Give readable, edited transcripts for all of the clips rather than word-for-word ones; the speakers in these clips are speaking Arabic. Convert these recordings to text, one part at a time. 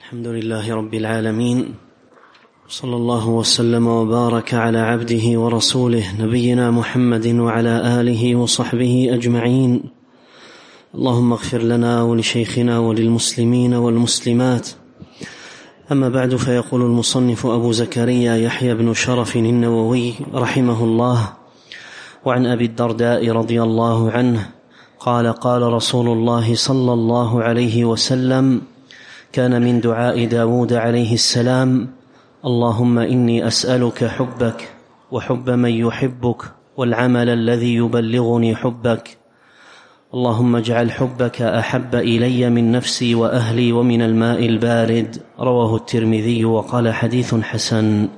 الحمد لله رب العالمين، صلى الله وسلم وبارك على عبده ورسوله نبينا محمد وعلى آله وصحبه أجمعين. اللهم اغفر لنا ولشيخنا وللمسلمين والمسلمات. أما بعد، فيقول المصنف أبو زكريا يحيى بن شرف النووي رحمه الله: وعن أبي الدرداء رضي الله عنه قال: قال رسول الله صلى الله عليه وسلم: كان من دعاء داود عليه السلام: اللهم إني أسألك حبك وحب من يحبك والعمل الذي يبلغني حبك. اللهم اجعل حبك أحب إلي من نفسي وأهلي ومن الماء البارد. رواه الترمذي وقال: حديث حسن.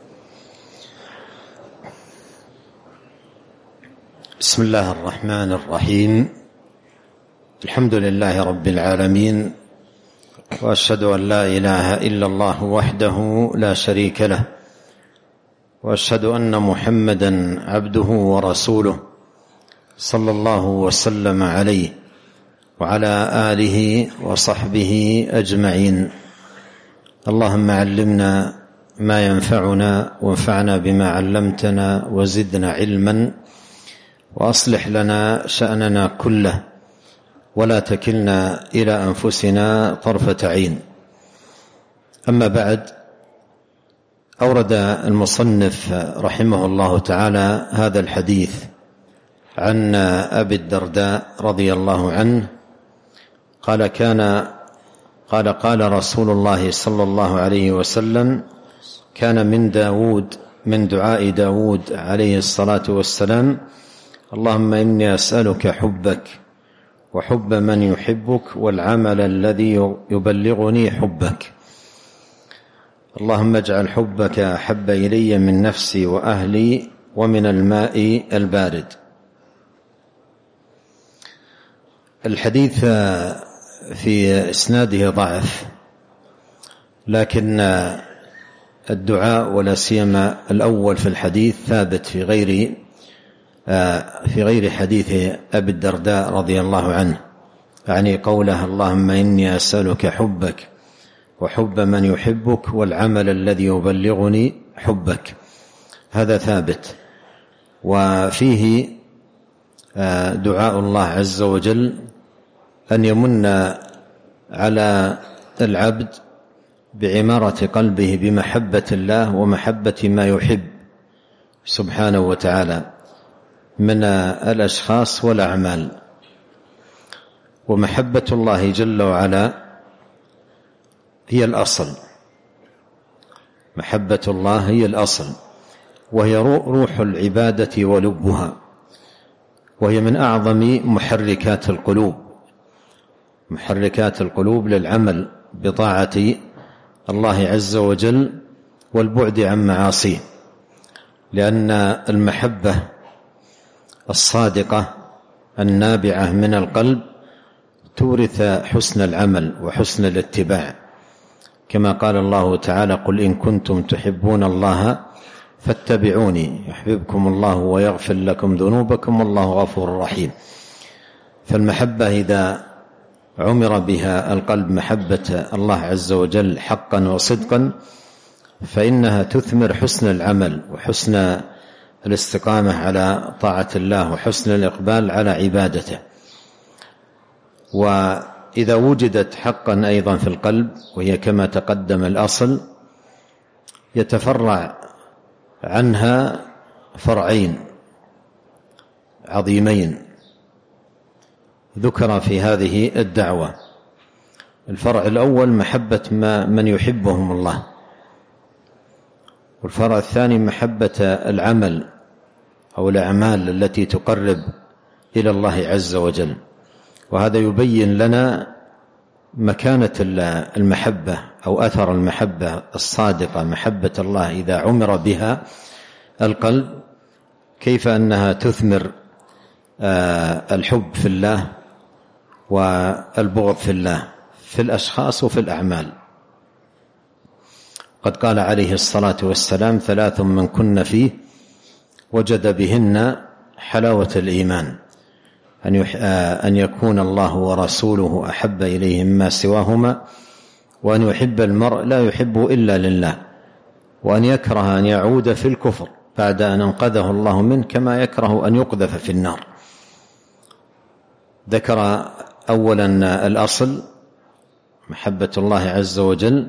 بسم الله الرحمن الرحيم. الحمد لله رب العالمين، وأشهد أن لا إله إلا الله وحده لا شريك له، وأشهد أن محمدا عبده ورسوله صلى الله وسلم عليه وعلى آله وصحبه أجمعين. اللهم علمنا ما ينفعنا وانفعنا بما علمتنا وزدنا علما، وأصلح لنا شأننا كله ولا تكلنا إلى أنفسنا طرفة عين. أما بعد، أورد المصنف رحمه الله تعالى هذا الحديث عن أبي الدرداء رضي الله عنه قال رسول الله صلى الله عليه وسلم: كان من دعاء داود عليه الصلاة والسلام: اللهم إني أسألك حبك وحب من يحبك والعمل الذي يبلغني حبك. اللهم اجعل حبك أحب إلي من نفسي وأهلي ومن الماء البارد. الحديث في إسناده ضعف، لكن الدعاء ولا سيما الأول في الحديث ثابت في غير حديث أبي الدرداء رضي الله عنه، يعني قوله: اللهم إني أسألك حبك وحب من يحبك والعمل الذي يبلغني حبك. هذا ثابت، وفيه دعاء الله عز وجل أن يمن على العبد بعمارة قلبه بمحبة الله ومحبة ما يحب سبحانه وتعالى من الأشخاص والأعمال. ومحبة الله جل وعلا هي الأصل، محبة الله هي الأصل، وهي روح العبادة ولبها، وهي من أعظم محركات القلوب للعمل بطاعة الله عز وجل والبعد عن معاصيه، لأن المحبة الصادقة النابعة من القلب تورث حسن العمل وحسن الاتباع، كما قال الله تعالى: قل إن كنتم تحبون الله فاتبعوني يحببكم الله ويغفر لكم ذنوبكم والله غفور رحيم. فالمحبة إذا عمر بها القلب محبة الله عز وجل حقا وصدقا فإنها تثمر حسن العمل وحسن الاستقامة على طاعة الله وحسن الإقبال على عبادته. وإذا وجدت حقا أيضا في القلب، وهي كما تقدم الأصل، يتفرع عنها فرعين عظيمين ذكر في هذه الدعوة. الفرع الأول محبة من يحبهم الله، والفرع الثاني محبة العمل أو الأعمال التي تقرب إلى الله عز وجل. وهذا يبين لنا مكانة المحبة أو أثر المحبة الصادقة، محبة الله إذا عمر بها القلب، كيف أنها تثمر الحب في الله والبغض في الله في الأشخاص وفي الأعمال. قد قال عليه الصلاة والسلام: 3 من كن فيه وجد بهن حلاوة الإيمان: أن يكون الله ورسوله أحب إليه مما سواهما، وأن يحب المرء لا يحبه إلا لله، وأن يكره أن يعود في الكفر بعد أن أنقذه الله منه، كما يكره أن يقذف في النار. ذكر أولا الأصل محبة الله عز وجل،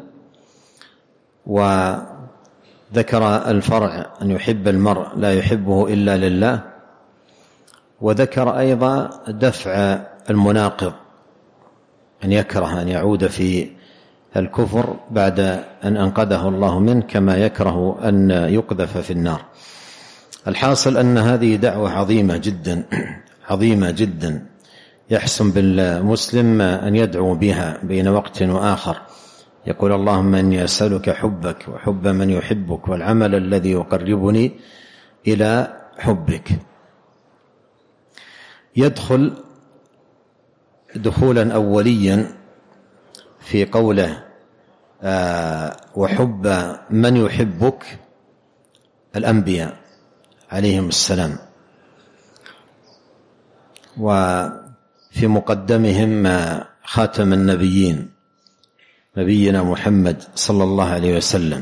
وذكر الفرع أن يحب المرء لا يحبه إلا لله، وذكر أيضا دفع المناقض أن يكره أن يعود في الكفر بعد أن أنقذه الله منه، كما يكره أن يقذف في النار. الحاصل أن هذه دعوة عظيمة جدا عظيمة جدا، يحسن بالمسلم أن يدعو بها بين وقت وآخر، يقول اللهم إني أسألك حبك وحب من يحبك والعمل الذي يقربني إلى حبك. يدخل دخولا أوليا في قوله وحب من يحبك الأنبياء عليهم السلام، وفي مقدمهم خاتم النبيين نبينا محمد صلى الله عليه وسلم.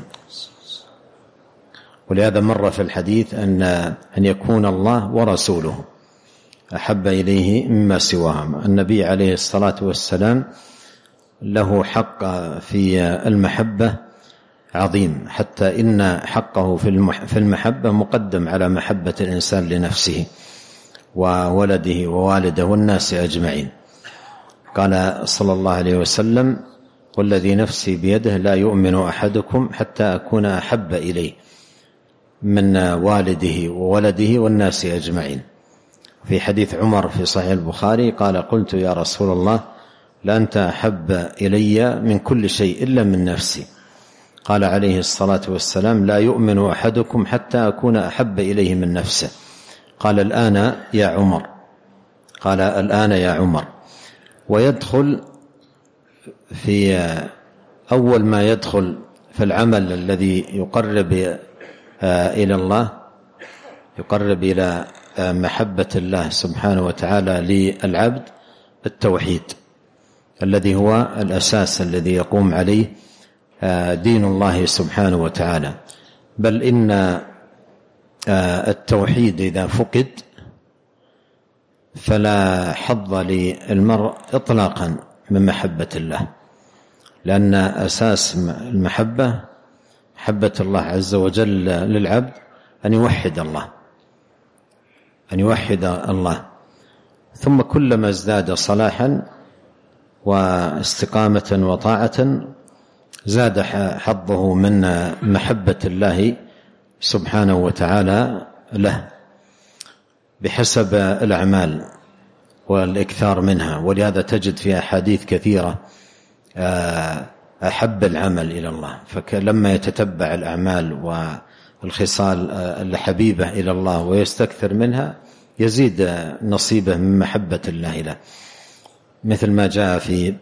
ولهذا مر في الحديث أن يكون الله ورسوله أحب إليه مما سواهما. النبي عليه الصلاة والسلام له حق في المحبة عظيم، حتى إن حقه في المحبة مقدم على محبة الإنسان لنفسه وولده ووالده والناس أجمعين. قال صلى الله عليه وسلم والذي نفسي بيده لا يؤمن أحدكم حتى أكون أحب إليه من والده وولده والناس أجمعين. في حديث عمر في صحيح البخاري قال قلت يا رسول الله لأنت أحب إلي من كل شيء إلا من نفسي. قال عليه الصلاة والسلام لا يؤمن أحدكم حتى أكون أحب إليه من نفسه. قال الآن يا عمر، قال الآن يا عمر. ويدخل في أول ما يدخل في العمل الذي يقرب إلى الله، يقرب إلى محبة الله سبحانه وتعالى للعبد، التوحيد الذي هو الأساس الذي يقوم عليه دين الله سبحانه وتعالى. بل إن التوحيد إذا فقد فلا حظ للمرء إطلاقا من محبة الله، لأن أساس المحبة محبة الله عز وجل للعبد أن يوحد الله، أن يوحد الله. ثم كلما ازداد صلاحا واستقامة وطاعة زاد حظه من محبة الله سبحانه وتعالى له بحسب الأعمال والإكثار منها. ولهذا تجد في أحاديث كثيرة أحب العمل إلى الله، فلما يتتبع الأعمال والخصال الحبيبة إلى الله ويستكثر منها يزيد نصيبه من محبة الله له، مثل ما جاء في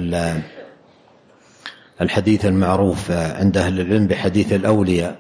الحديث المعروف عند أهل العلم بحديث الأولياء.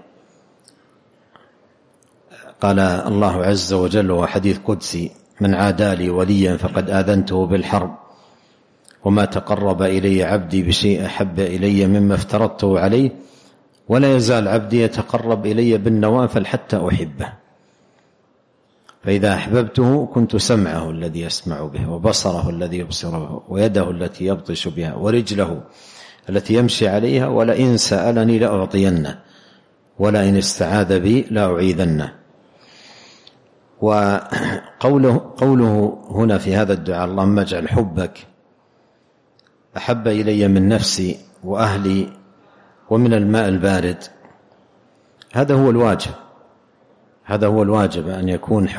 قال الله عز وجل وحديث قدسي من عادى لي وليا فقد آذنته بالحرب وما تقرب إلي عبدي بشيء أحب إلي مما افترضته عليه ولا يزال عبدي يتقرب إلي بالنوافل حتى أحبه فإذا أحببته كنت سمعه الذي يسمع به وبصره الذي يبصر به ويده التي يبطش بها ورجله التي يمشي عليها ولئن سألني لأعطينه ولئن استعاذ بي لأعيذنه. وقوله هنا في هذا الدعاء اللهم اجعل حبك أحب إلي من نفسي وأهلي ومن الماء البارد، هذا هو الواجب، هذا هو الواجب، أن يكون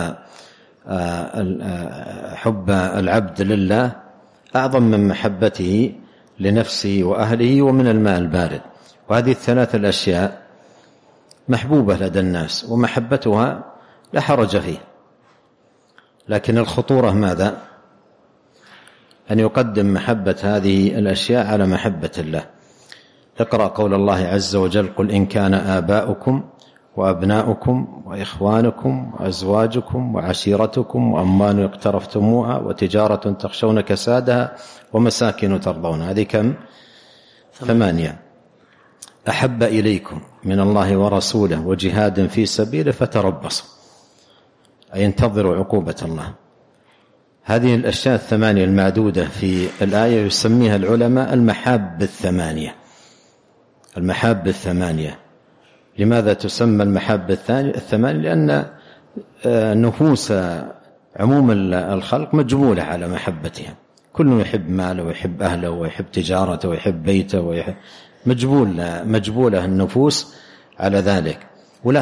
حب العبد لله أعظم من محبته لنفسه وأهله ومن الماء البارد. وهذه الثلاث الأشياء محبوبة لدى الناس ومحبتها لا حرج فيه، لكن الخطورة ماذا؟ أن يقدم محبة هذه الأشياء على محبة الله. اقرأ قول الله عز وجل قل إن كان آباؤكم وأبناؤكم وإخوانكم وأزواجكم وعشيرتكم وأموال اقترفتموها وتجارة تخشون كسادها ومساكن ترضون، هذه كم؟ 8: أحب إليكم من الله ورسوله وجهاد في سبيله فتربصوا، أي انتظروا عقوبة الله. هذه الأشياء 8 المعدودة في الآية يسميها العلماء المحاب 8. المحاب 8. لماذا تسمى المحاب 8؟ لأن نفوس عموم الخلق مجبولة على محبتها، كل يحب ماله ويحب أهله ويحب تجارته ويحب بيته ويحب، مجبولة النفوس على ذلك. ولا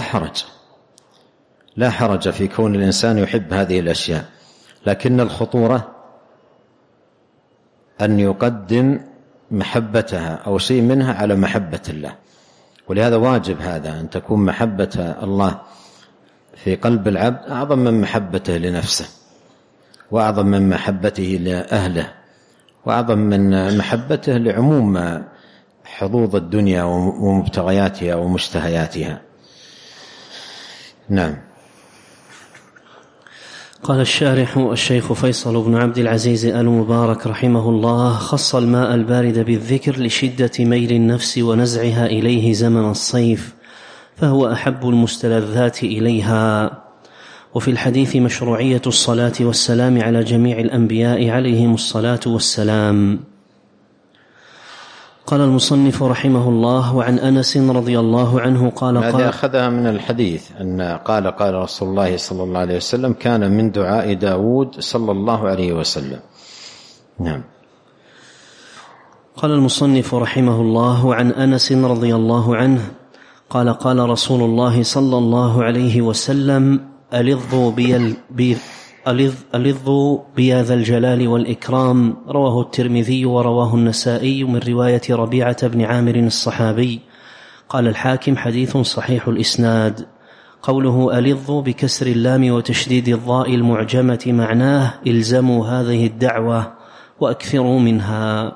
حرج في كون الإنسان يحب هذه الأشياء، لكن الخطورة أن يقدم محبتها أو شيء منها على محبة الله. ولهذا واجب هذا، أن تكون محبة الله في قلب العبد أعظم من محبته لنفسه، وأعظم من محبته لأهله، وأعظم من محبته لعموم حظوظ الدنيا ومبتغياتها ومشتهياتها. نعم. قال الشارح الشيخ فيصل بن عبد العزيز آل مبارك رحمه الله: خص الماء البارد بالذكر لشدة ميل النفس ونزعها إليه زمن الصيف، فهو أحب المستلذات إليها. وفي الحديث مشروعية الصلاة والسلام على جميع الأنبياء عليهم الصلاة والسلام. قال المصنف رحمه الله: وعن أنس رضي الله عنه قال هذا أخذها من الحديث أن قال رسول الله صلى الله عليه وسلم: كان من دعاء داود صلى الله عليه وسلم. نعم. قال المصنف رحمه الله: وعن أنس رضي الله عنه قال قال رسول الله صلى الله عليه وسلم: ألظوا بيا ذا الجلال والإكرام. رواه الترمذي ورواه النسائي من رواية ربيعة بن عامر الصحابي. قال الحاكم: حديث صحيح الإسناد. قوله ألظوا بكسر اللام وتشديد الضاء المعجمة معناه إلزموا هذه الدعوة وأكثروا منها.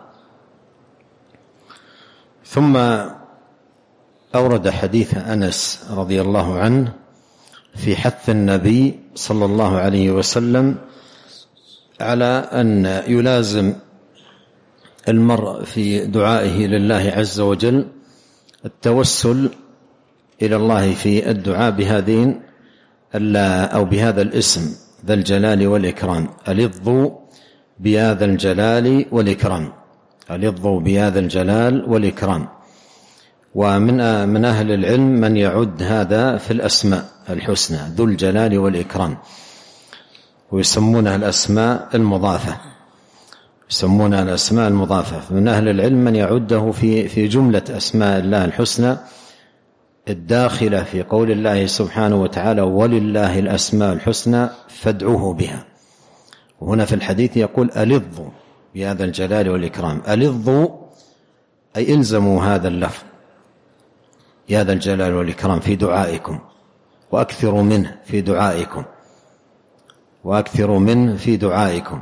ثم أورد حديث أنس رضي الله عنه في حث النبي صلى الله عليه وسلم على أن يلازم المرء في دعائه لله عز وجل التوسل إلى الله في الدعاء بهذين أو بهذا الاسم ذا الجلال والإكرام. ألظوا بهذا الجلال والإكرام، ألظوا بهذا الجلال والإكرام. ومن أهل العلم من يعد هذا في الأسماء الحسنى، ذو الجلال والإكرام، ويسمونها الأسماء المضافة، يسمونها الأسماء المضافة. من أهل العلم من يعده في جملة أسماء الله الحسنى الداخلة في قول الله سبحانه وتعالى: ولله الأسماء الحسنى فادعوه بها. وهنا في الحديث يقول: ألظوا بهذا الجلال والإكرام. ألظوا أي إلزموا هذا اللفظ يا ذا الجلال والإكرام في دعائكم، وأكثروا منه في دعائكم، وأكثروا منه في دعائكم.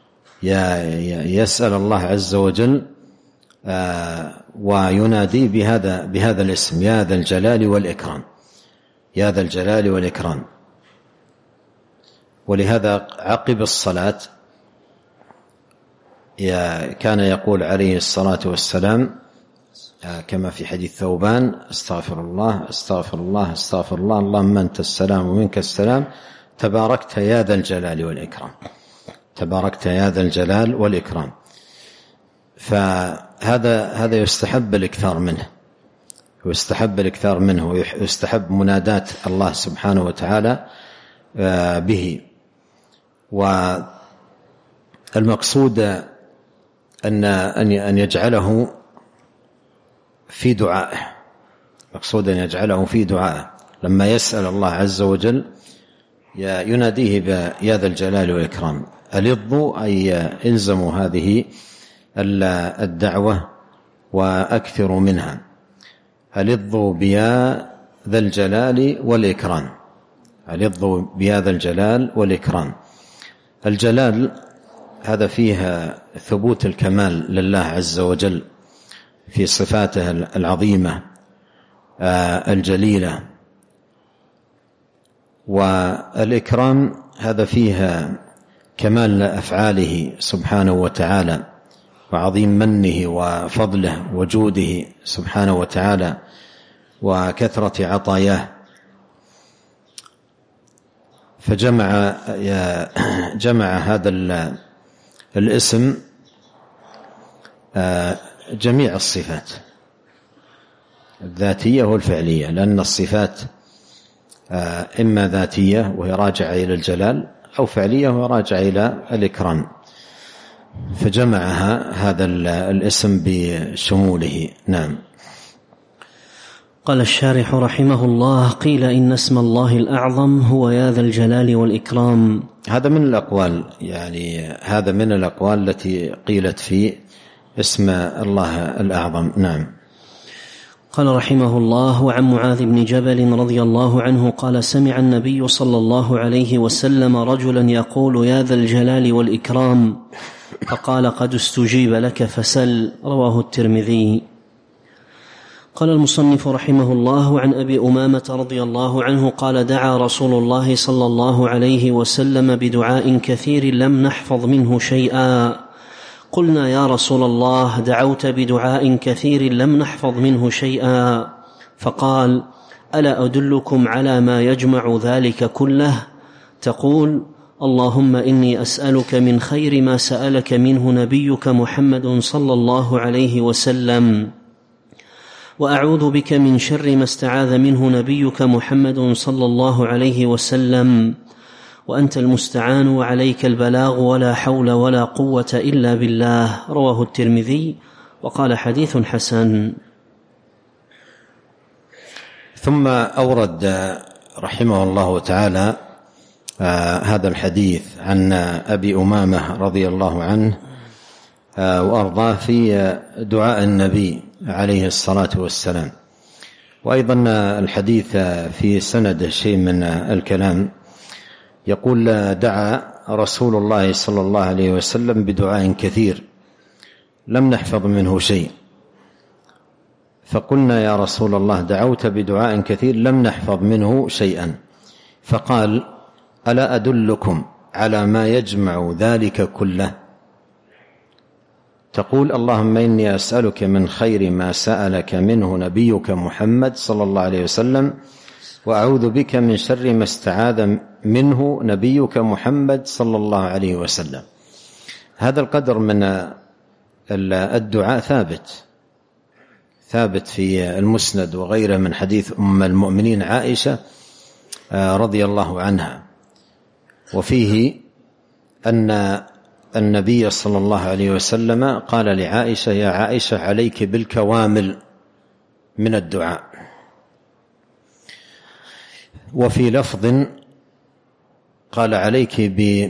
يسأل الله عز وجل وينادي بهذا الاسم: يا ذا الجلال والإكرام، يا ذا الجلال والإكرام. ولهذا عقب الصلاة كان يقول عليه الصلاة والسلام كما في حديث ثوبان: استغفر الله استغفر الله استغفر الله، اللهم أنت السلام ومنك السلام، تباركت يا ذا الجلال والإكرام، تباركت يا ذا الجلال والإكرام. فهذا يستحب الإكثار منه، ويستحب الإكثار منه، ويستحب مناداة الله سبحانه وتعالى به. والمقصود أن يجعله في دعائه، مقصود أن يجعله في دعائه لما يسأل الله عز وجل يناديه بيا ذا الجلال والإكرام. ألظوا أي إلزموا هذه الدعوة وأكثروا منها. ألظوا بيا ذا الجلال والإكرام، ألظوا بيا ذا الجلال والإكرام. الجلال هذا فيها ثبوت الكمال لله عز وجل في صفاته العظيمة الجليلة. والإكرام هذا فيها كمال أفعاله سبحانه وتعالى وعظيم منه وفضله وجوده سبحانه وتعالى وكثرة عطاياه، فجمع هذا الاسم جميع الصفات الذاتية والفعلية، لأن الصفات إما ذاتية وهي راجعة إلى الجلال، أو فعلية وهي راجعة إلى الإكرام، فجمعها هذا الاسم بشموله. نعم. قال الشارح رحمه الله: قيل إن اسم الله الأعظم هو يا ذا الجلال والإكرام. هذا من الأقوال، يعني هذا من الأقوال التي قيلت في اسم الله الأعظم. نعم. قال رحمه الله: وعن معاذ بن جبل رضي الله عنه قال: سمع النبي صلى الله عليه وسلم رجلا يقول يا ذا الجلال والإكرام، فقال: قد استجيب لك فسل. رواه الترمذي. قال المصنف رحمه الله: عن أبي أمامة رضي الله عنه قال: دعا رسول الله صلى الله عليه وسلم بدعاء كثير لم نحفظ منه شيئا. قلنا: يا رسول الله، دعوت بدعاء كثير لم نحفظ منه شيئا. فقال: ألا أدلكم على ما يجمع ذلك كله؟ تقول: اللهم إني أسألك من خير ما سألك منه نبيك محمد صلى الله عليه وسلم، وأعوذ بك من شر ما استعاذ منه نبيك محمد صلى الله عليه وسلم، وأنت المستعان وعليك البلاغ ولا حول ولا قوة إلا بالله. رواه الترمذي وقال: حديث حسن. ثم أورد رحمه الله تعالى هذا الحديث عن أبي أمامة رضي الله عنه وأرضاه في دعاء النبي عليه الصلاة والسلام. وأيضا الحديث في سند شيء من الكلام، يقول: دعا رسول الله صلى الله عليه وسلم بدعاء كثير لم نحفظ منه شيء. فقلنا: يا رسول الله، دعوت بدعاء كثير لم نحفظ منه شيئا. فقال: ألا أدلكم على ما يجمع ذلك كله؟ تقول: اللهم إني أسألك من خير ما سألك منه نبيك محمد صلى الله عليه وسلم، وأعوذ بك من شر ما استعاذ منه نبيك محمد صلى الله عليه وسلم. هذا القدر من الدعاء ثابت في المسند وغيره من حديث أم المؤمنين عائشة رضي الله عنها، وفيه أن النبي صلى الله عليه وسلم قال لعائشة: يا عائشة، عليك بالكوامل من الدعاء. وفي لفظ قال: عليك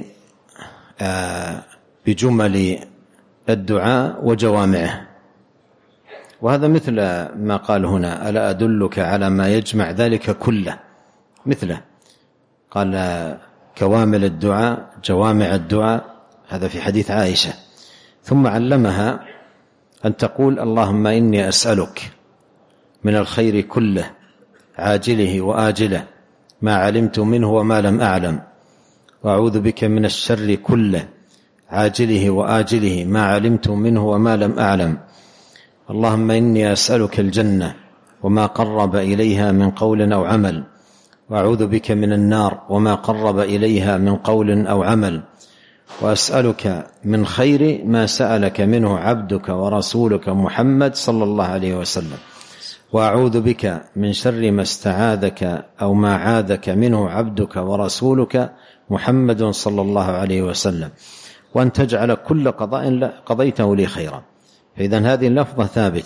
بجمل الدعاء وجوامعه. وهذا مثل ما قال هنا: ألا أدلك على ما يجمع ذلك كله، مثله قال: كوامل الدعاء، جوامع الدعاء، هذا في حديث عائشة. ثم علمها أن تقول: اللهم إني أسألك من الخير كله عاجله وآجله ما علمت منه وما لم أعلم، وأعوذ بك من الشر كله عاجله وآجله ما علمت منه وما لم أعلم. اللهم إني أسألك الجنة وما قرب إليها من قول أو عمل، وأعوذ بك من النار وما قرب إليها من قول أو عمل، وأسألك من خير ما سألك منه عبدك ورسولك محمد صلى الله عليه وسلم، وأعوذ بك من شر ما استعاذك أو ما عاذك منه عبدك ورسولك محمد صلى الله عليه وسلم، وأن تجعل كل قضاء قضيته لي خيرا. فإذن هذه اللفظة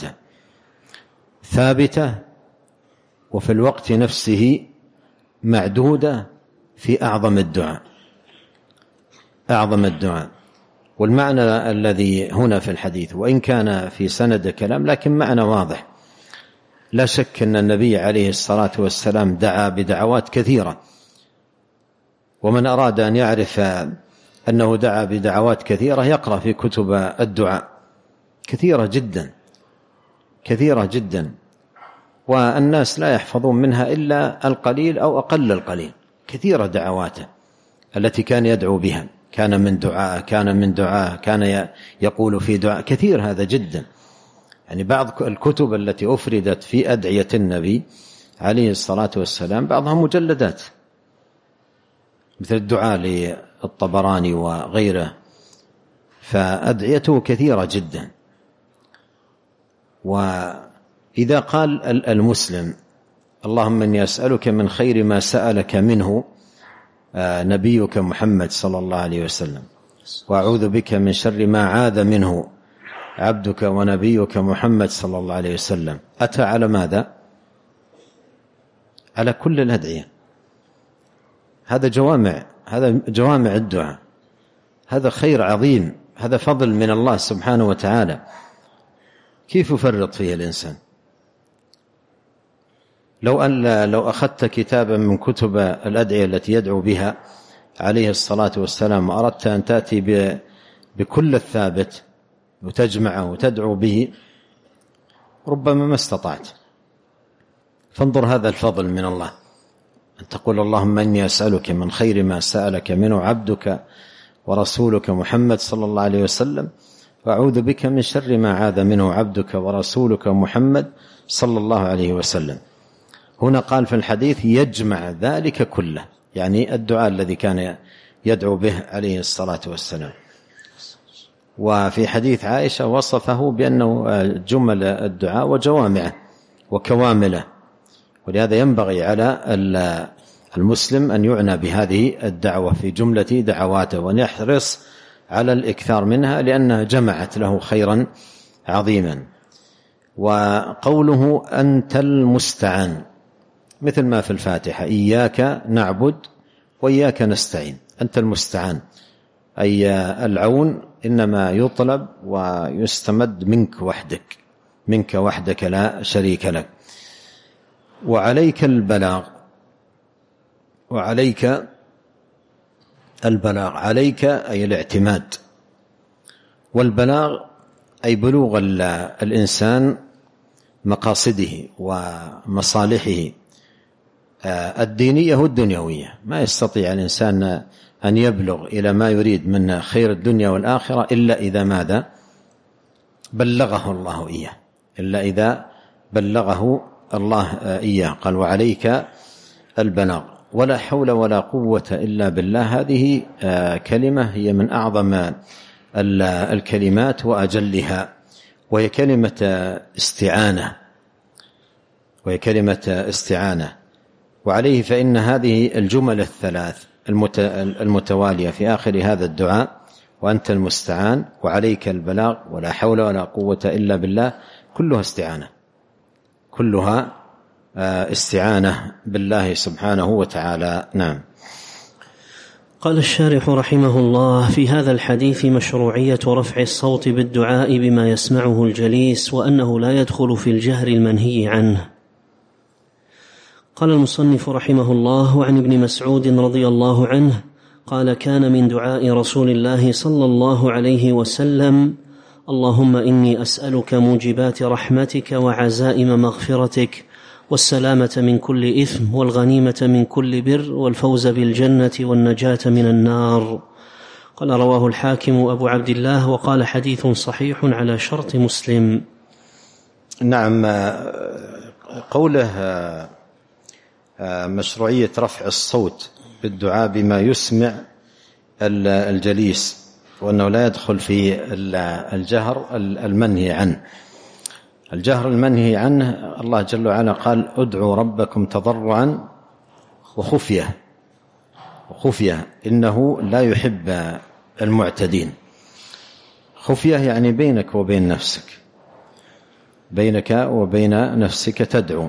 ثابتة وفي الوقت نفسه معدودة في أعظم الدعاء. والمعنى الذي هنا في الحديث وإن كان في سند كلام لكن معنى واضح. لا شك أن النبي عليه الصلاة والسلام دعا بدعوات كثيرة، ومن أراد أن يعرف أنه دعا بدعوات كثيرة يقرأ في كتب الدعاء كثيرة جدا، والناس لا يحفظون منها إلا القليل أو أقل القليل. كثيرة دعواته التي كان يدعو بها، كان من دعاء كان يقول في دعاء كثير، هذا جدا. يعني بعض الكتب التي أفردت في أدعية النبي عليه الصلاة والسلام بعضها مجلدات، مثل الدعاء للطبراني وغيره، فأدعيته كثيرة جدا. وإذا قال المسلم اللهم إني أسألك من خير ما سألك منه نبيك محمد صلى الله عليه وسلم، وأعوذ بك من شر ما عاذ منه عبدك ونبيك محمد صلى الله عليه وسلم، أتى على ماذا؟ على كل الأدعية. هذا جوامع الدعاء، هذا خير عظيم، هذا فضل من الله سبحانه وتعالى، كيف يفرط فيه الإنسان؟ لو أخذت كتابا من كتب الأدعية التي يدعو بها عليه الصلاة والسلام وأردت أن تأتي بكل الثابت وتجمعه وتدعو به، ربما ما استطعت. فانظر هذا الفضل من الله، أن تقول اللهم إني أسألك من خير ما سألك منه عبدك ورسولك محمد صلى الله عليه وسلم، وأعوذ بك من شر ما عاذ منه عبدك ورسولك محمد صلى الله عليه وسلم. هنا قال في الحديث يجمع ذلك كله، يعني الدعاء الذي كان يدعو به عليه الصلاة والسلام. وفي حديث عائشة وصفه بأنه جمل الدعاء وجوامعه وكوامله، ولهذا ينبغي على المسلم أن يعنى بهذه الدعوة في جملة دعواته، وأن يحرص على الإكثار منها، لأنها جمعت له خيرا عظيما. وقوله أنت المستعان مثل ما في الفاتحة، إياك نعبد وإياك نستعين. أنت المستعان أي العون إنما يطلب ويستمد منك وحدك لا شريك لك. وعليك البلاغ، عليك أي الاعتماد، والبلاغ أي بلوغ الإنسان مقاصده ومصالحه الدينية والدنيوية. ما يستطيع الإنسان أن يبلغ إلى ما يريد من خير الدنيا والآخرة إلا إذا ماذا؟ بلغه الله إياه، إلا إذا بلغه الله إياه. قال وعليك البلاغ، ولا حول ولا قوة إلا بالله. هذه كلمة هي من أعظم الكلمات وأجلها، وهي كلمة استعانة. وعليه فإن هذه الجمل الثلاث المتوالية في آخر هذا الدعاء، وأنت المستعان وعليك البلاغ ولا حول ولا قوة إلا بالله، كلها استعانة بالله سبحانه وتعالى. نعم. قال الشارح رحمه الله: في هذا الحديث مشروعية رفع الصوت بالدعاء بما يسمعه الجليس، وأنه لا يدخل في الجهر المنهي عنه. قال المصنف رحمه الله: وعن ابن مسعود رضي الله عنه قال: كان من دعاء رسول الله صلى الله عليه وسلم: اللهم إني أسألك موجبات رحمتك وعزائم مغفرتك والسلامة من كل إثم والغنيمة من كل بر والفوز بالجنة والنجاة من النار. قال: رواه الحاكم أبو عبد الله، وقال حديث صحيح على شرط مسلم. نعم. قوله مشروعية رفع الصوت بالدعاء بما يسمع الجليس، وأنه لا يدخل في الجهر المنهي عنه. الجهر المنهي عنه الله جل وعلا قال: ادعوا ربكم تضرعا وخفية إنه لا يحب المعتدين. خفية يعني بينك وبين نفسك تدعو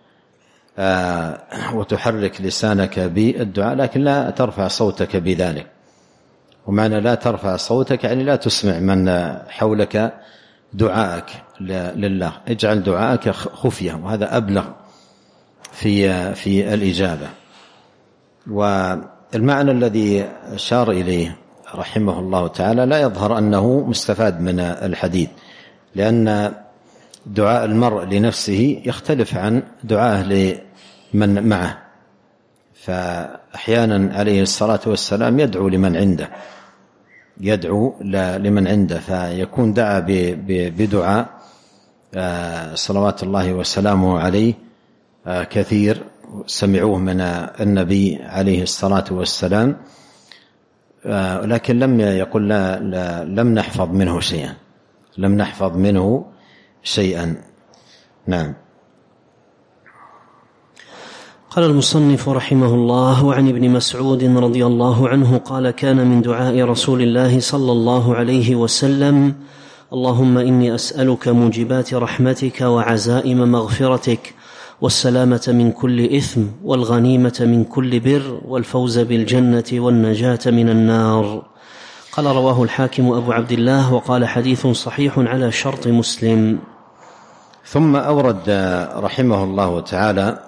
وتحرك لسانك بالدعاء، لكن لا ترفع صوتك بذلك. ومعنى لا ترفع صوتك يعني لا تسمع من حولك دعاءك لله، اجعل دعاءك خفية، وهذا أبلغ في الإجابة. والمعنى الذي أشار إليه رحمه الله تعالى لا يظهر أنه مستفاد من الحديث، لأن دعاء المرء لنفسه يختلف عن دعاءه لمن معه. فأحيانا عليه الصلاة والسلام يدعو لمن عنده، يدعو لمن عنده، فيكون دعا بدعاء صلوات الله وسلامه عليه كثير سمعوه من النبي عليه الصلاة والسلام، لكن لم يقل لم نحفظ منه شيئا. نعم. قال المصنف رحمه الله: وعن ابن مسعود رضي الله عنه قال: كان من دعاء رسول الله صلى الله عليه وسلم: اللهم إني أسألك موجبات رحمتك وعزائم مغفرتك والسلامة من كل إثم والغنيمة من كل بر والفوز بالجنة والنجاة من النار. قال: رواه الحاكم أبو عبد الله، وقال: حديث صحيح على شرط مسلم. ثم أورد رحمه الله تعالى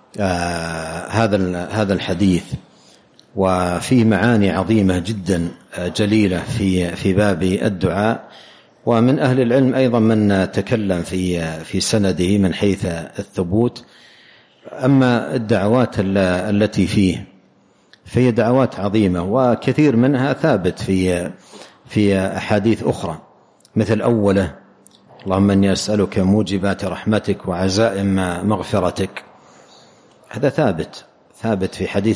هذا الحديث، وفيه معاني عظيمة جدا جليلة في باب الدعاء. ومن أهل العلم أيضا من تكلم في سنده من حيث الثبوت. أما الدعوات التي فيه فهي دعوات عظيمة، وكثير منها ثابت في أحاديث أخرى، مثل أوله: اللهم إني أسألك موجبات رحمتك وعزائم مغفرتك. هذا ثابت في حديث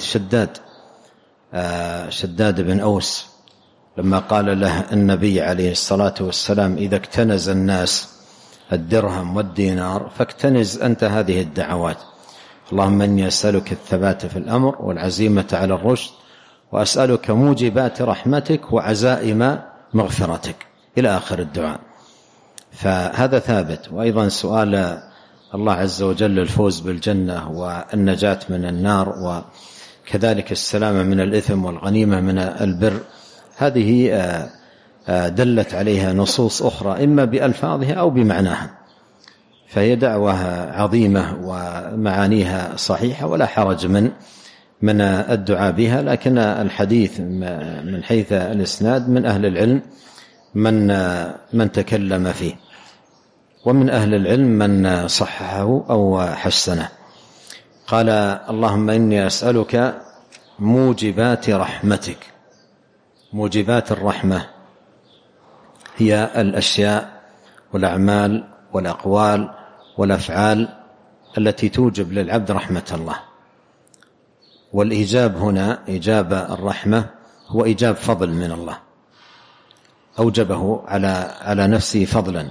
شداد بن أوس لما قال له النبي عليه الصلاة والسلام: إذا اكتنز الناس الدرهم والدينار فاكتنز أنت هذه الدعوات، اللهم إني أسألك الثبات في الأمر والعزيمة على الرشد وأسألك موجبات رحمتك وعزائم مغفرتك، إلى آخر الدعاء. فهذا ثابت. وأيضا سؤال الله عز وجل الفوز بالجنة والنجاة من النار، وكذلك السلامة من الإثم والغنيمة من البر، هذه دلت عليها نصوص أخرى إما بألفاظها أو بمعناها، فهي دعوة عظيمة ومعانيها صحيحة ولا حرج من الدعاء بها. لكن الحديث من حيث الإسناد من أهل العلم من تكلم فيه، ومن أهل العلم من صححه أو حسنه. قال: اللهم إني أسألك موجبات رحمتك. موجبات الرحمة هي الأشياء والأعمال والأقوال والأفعال التي توجب للعبد رحمة الله. والإيجاب هنا، إيجاب الرحمة، هو إيجاب فضل من الله، أوجبه على نفسه فضلا،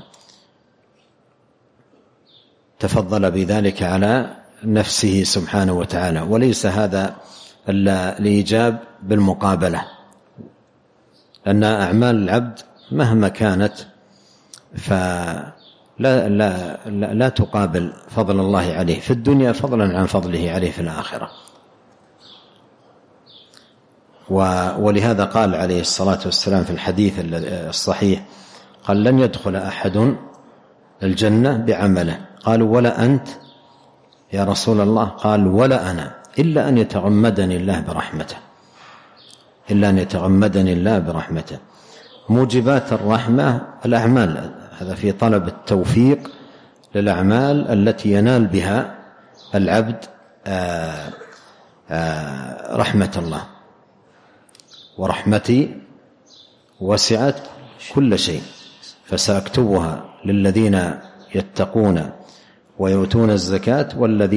تفضل بذلك على نفسه سبحانه وتعالى. وليس هذا الإيجاب بالمقابلة، أن أعمال العبد مهما كانت لا تقابل فضل الله عليه في الدنيا فضلا عن فضله عليه في الآخرة. ولهذا قال عليه الصلاة والسلام في الحديث الصحيح، قال: لن يدخل أحد الجنة بعمله. قالوا: ولا أنت يا رسول الله؟ قال: ولا أنا، إلا أن يتغمدني الله برحمته. موجبات الرحمة الأعمال، هذا في طلب التوفيق للأعمال التي ينال بها العبد رحمة الله. ورحمتي وسعت كل شيء فسأكتبها للذين يتقون ويؤتون الزكاة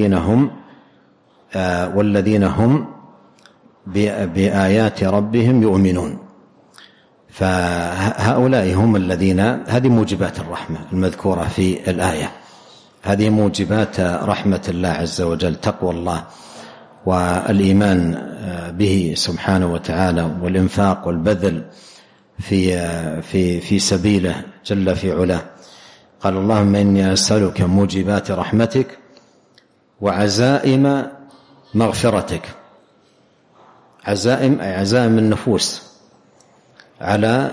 والذين هم بآيات ربهم يؤمنون. فهؤلاء هم الذين، هذه موجبات الرحمة المذكورة في الآية، هذه موجبات رحمة الله عز وجل: تقوى الله والإيمان به سبحانه وتعالى، والإنفاق والبذل في سبيله جل في علاه. قال: اللهم إني أسألك موجبات رحمتك وعزائم مغفرتك. عزائم أي عزائم النفوس على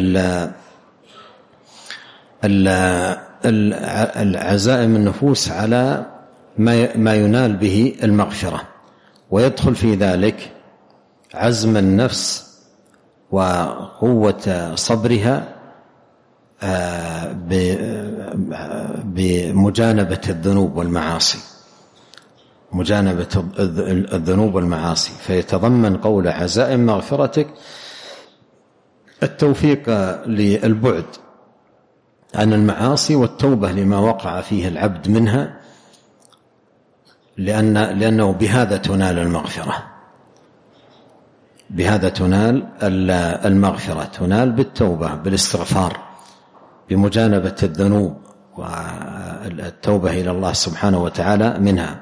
العزائم النفوس على ما ينال به المغفرة، ويدخل في ذلك عزم النفس وقوة صبرها بمجانبة الذنوب والمعاصي، مجانبة الذنوب والمعاصي. فيتضمن قول عزائم مغفرتك التوفيق للبعد عن المعاصي والتوبة لما وقع فيه العبد منها، لأنه بهذا تنال المغفرة، بهذا تنال المغفرة، تنال بالتوبة، بالاستغفار، بمجانبة الذنوب والتوبة إلى الله سبحانه وتعالى منها،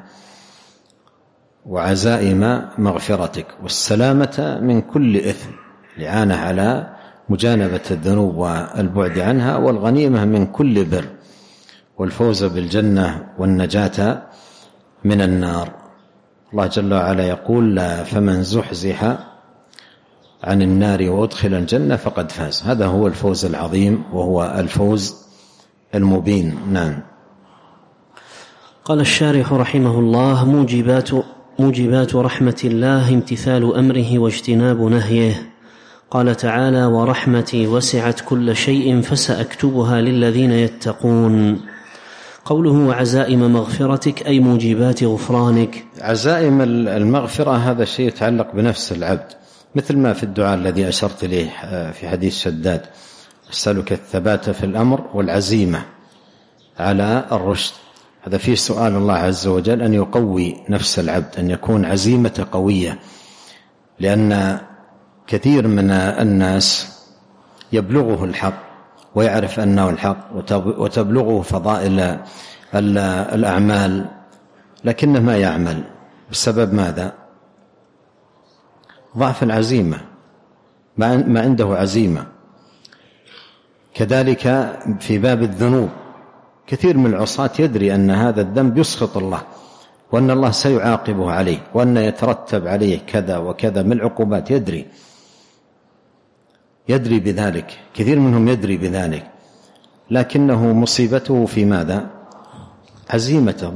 وعزائم مغفرتك، والسلامة من كل إثم، الإعانة على مجانبة الذنوب والبعد عنها، والغنيمة من كل بر، والفوز بالجنة والنجاة من النار. الله جل وعلا يقول: فمن زحزح عن النار وأدخل الجنة فقد فاز. هذا هو الفوز العظيم، وهو الفوز المبين. نعم. قال الشارح رحمه الله: موجبات رحمة الله امتثال أمره واجتناب نهيه. قال تعالى: ورحمتي وسعت كل شيء فسأكتبها للذين يتقون. قوله وعزائم مغفرتك أي موجبات غفرانك. عزائم المغفرة هذا شيء يتعلق بنفس العبد، مثل ما في الدعاء الذي أشرت إليه في حديث شداد: أسألك الثبات في الأمر والعزيمة على الرشد. هذا فيه سؤال الله عز وجل أن يقوي نفس العبد، أن يكون عزيمة قوية، لأن كثير من الناس يبلغه الحق ويعرف أنه الحق وتبلغه فضائل الأعمال، لكنه ما يعمل بسبب ماذا؟ ضعف العزيمة، ما عنده عزيمة. كذلك في باب الذنوب، كثير من العصاة يدري أن هذا الذنب يسخط الله، وأن الله سيعاقبه عليه، وأن يترتب عليه كذا وكذا من العقوبات، يدري بذلك، كثير منهم يدري بذلك، لكنه مصيبته في ماذا؟ عزيمة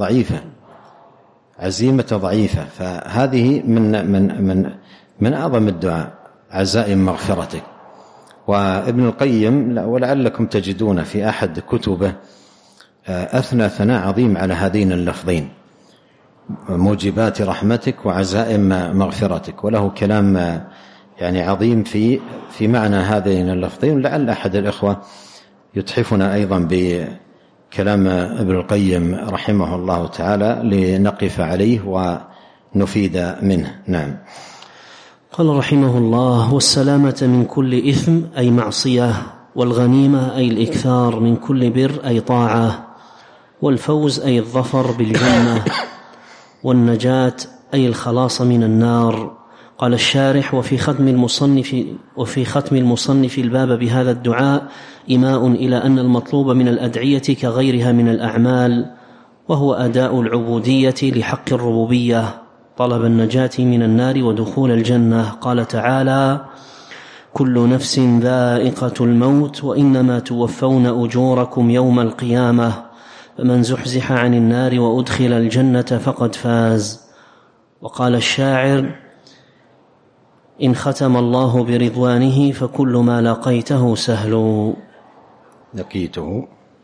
ضعيفة. فهذه من أعظم الدعاء، عزائم مغفرتك. وابن القيم ولعلكم تجدون في أحد كتبه أثنى ثناء عظيم على هذين اللفظين: موجبات رحمتك وعزائم مغفرتك، وله كلام يعني عظيم في معنى هذين اللفظين. لعل أحد الإخوة يتحفنا أيضا بكلام ابن القيم رحمه الله تعالى لنقف عليه ونفيد منه. نعم. قال رحمه الله: والسلامة من كل إثم أي معصية، والغنيمة أي الإكثار من كل بر أي طاعة، والفوز أي الظفر بالجنة، والنجاة أي الخلاص من النار. قال الشارح: وفي ختم المصنف الباب بهذا الدعاء إيماء إلى أن المطلوب من الأدعية كغيرها من الأعمال، وهو أداء العبودية لحق الربوبية، طلب النجاة من النار ودخول الجنة. قال تعالى: كل نفس ذائقة الموت وإنما توفون أجوركم يوم القيامة، فمن زحزح عن النار وأدخل الجنة فقد فاز. وقال الشاعر: إن ختم الله برضوانه فكل ما لقيته سهل. لقيته،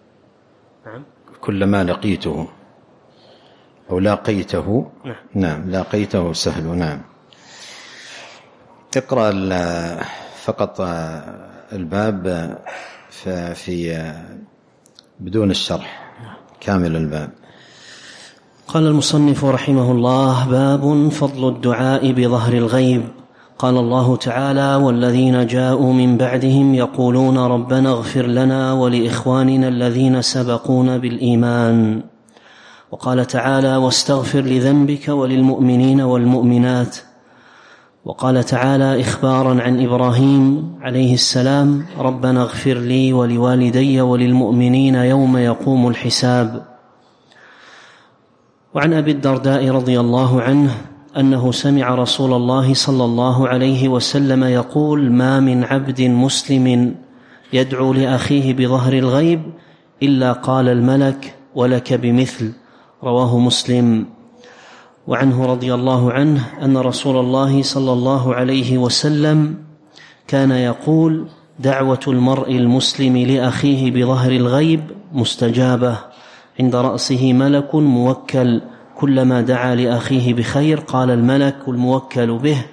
كل ما لقيته أو لاقيته. نعم، لاقيته سهل. نعم. اقرأ فقط الباب في بدون الشرح، كامل الباب. قال المصنف رحمه الله: باب فضل الدعاء بظهر الغيب. قال الله تعالى: والذين جاءوا من بعدهم يقولون ربنا اغفر لنا ولإخواننا الذين سبقونا بالإيمان. وقال تعالى: واستغفر لذنبك وللمؤمنين والمؤمنات. وقال تعالى إخبارا عن إبراهيم عليه السلام: ربنا اغفر لي ولوالدي وللمؤمنين يوم يقوم الحساب. وعن أبي الدرداء رضي الله عنه أنه سمع رسول الله صلى الله عليه وسلم يقول: ما من عبد مسلم يدعو لأخيه بظهر الغيب إلا قال الملك ولك بمثل. رواه مسلم. وعنه رضي الله عنه أن رسول الله صلى الله عليه وسلم كان يقول: دعوة المرء المسلم لأخيه بظهر الغيب مستجابة، عند رأسه ملك موكل، كلما دعا لأخيه بخير قال الملك الموكل به: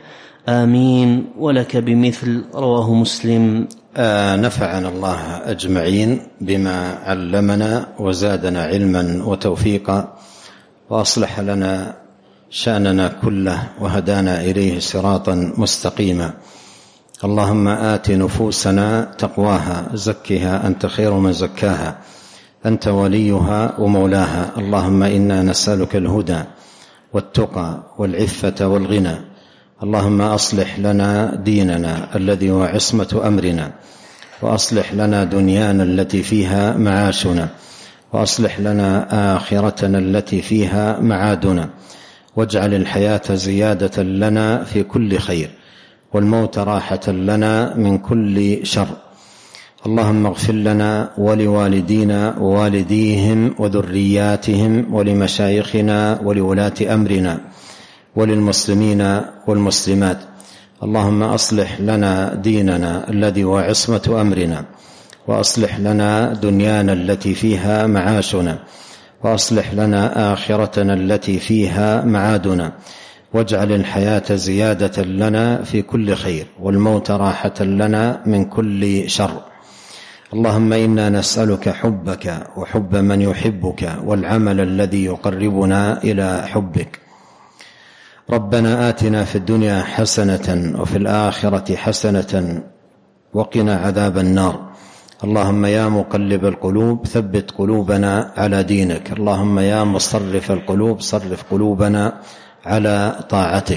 آمين ولك بمثل. رواه مسلم. نفعنا الله أجمعين بما علمنا وزادنا علما وتوفيقا وأصلح لنا شأننا كله وهدانا إليه صراطا مستقيما. اللهم آت نفوسنا تقواها زكها أنت خير من زكاها أنت وليها ومولاها. اللهم إنا نسألك الهدى والتقى والعفة والغنى. اللهم أصلح لنا ديننا الذي هو عصمة أمرنا، وأصلح لنا دنيانا التي فيها معاشنا، وأصلح لنا آخرتنا التي فيها معادنا، واجعل الحياة زيادة لنا في كل خير والموت راحة لنا من كل شر. اللهم اغفر لنا ولوالدينا ووالديهم وذرياتهم ولمشايخنا ولولاة أمرنا وللمسلمين والمسلمات. اللهم أصلح لنا ديننا الذي هو عصمة أمرنا، وأصلح لنا دنيانا التي فيها معاشنا، وأصلح لنا آخرتنا التي فيها معادنا، واجعل الحياة زيادة لنا في كل خير والموت راحة لنا من كل شر. اللهم إنا نسألك حبك وحب من يحبك والعمل الذي يقربنا إلى حبك. ربنا آتنا في الدنيا حسنة وفي الآخرة حسنة وقنا عذاب النار. اللهم يا مقلب القلوب ثبت قلوبنا على دينك. اللهم يا مصرف القلوب صرف قلوبنا على طاعتك.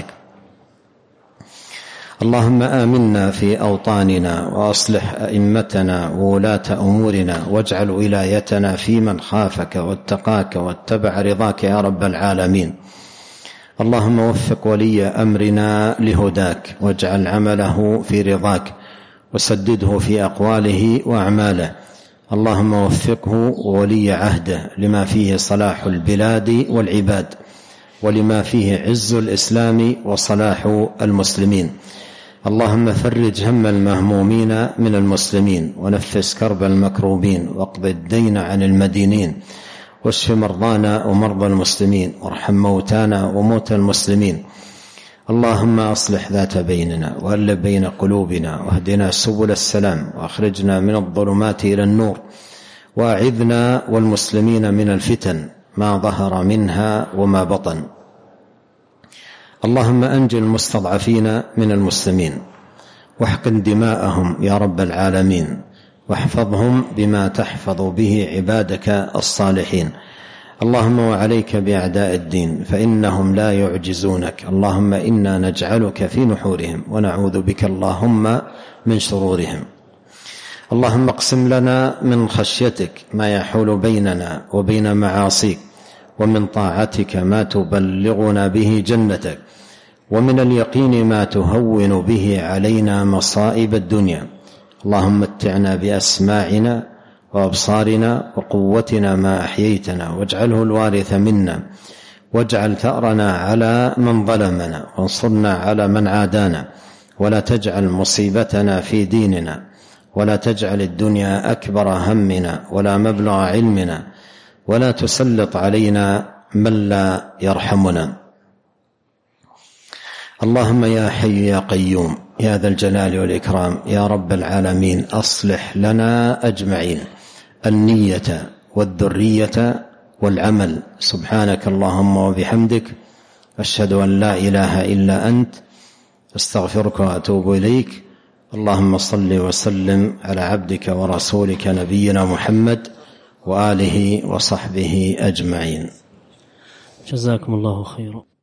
اللهم آمنا في أوطاننا وأصلح أئمتنا وولاة أمورنا، واجعل ولايتنا في من خافك واتقاك واتبع رضاك يا رب العالمين. اللهم وفق ولي أمرنا لهداك، واجعل عمله في رضاك، وسدده في أقواله وأعماله. اللهم وفقه وولي عهده لما فيه صلاح البلاد والعباد، ولما فيه عز الإسلام وصلاح المسلمين. اللهم فرج هم المهمومين من المسلمين، ونفس كرب المكروبين، واقض الدين عن المدينين، واشف مرضانا ومرضى المسلمين، وارحم موتانا وموتى المسلمين. اللهم أصلح ذات بيننا وألف بين قلوبنا، واهدنا سبل السلام، وأخرجنا من الظلمات إلى النور، وأعذنا والمسلمين من الفتن ما ظهر منها وما بطن. اللهم أنجي المستضعفين من المسلمين، واحقن دماءهم يا رب العالمين، واحفظهم بما تحفظ به عبادك الصالحين. اللهم وعليك بأعداء الدين فإنهم لا يعجزونك. اللهم إنا نجعلك في نحورهم ونعوذ بك اللهم من شرورهم. اللهم اقسم لنا من خشيتك ما يحول بيننا وبين معاصيك، ومن طاعتك ما تبلغنا به جنتك، ومن اليقين ما تهون به علينا مصائب الدنيا. اللهم متعنا بأسماعنا وأبصارنا وقوتنا ما أحييتنا، واجعله الوارث منا، واجعل ثأرنا على من ظلمنا، وانصرنا على من عادانا، ولا تجعل مصيبتنا في ديننا، ولا تجعل الدنيا أكبر همنا ولا مبلغ علمنا، ولا تسلط علينا من لا يرحمنا. اللهم يا حي يا قيوم يا ذا الجلال والإكرام يا رب العالمين، أصلح لنا أجمعين النية والذرية والعمل. سبحانك اللهم وبحمدك، أشهد أن لا إله إلا أنت، أستغفرك وأتوب إليك. اللهم صل وسلم على عبدك ورسولك نبينا محمد وآله وصحبه أجمعين. جزاكم الله خيرا.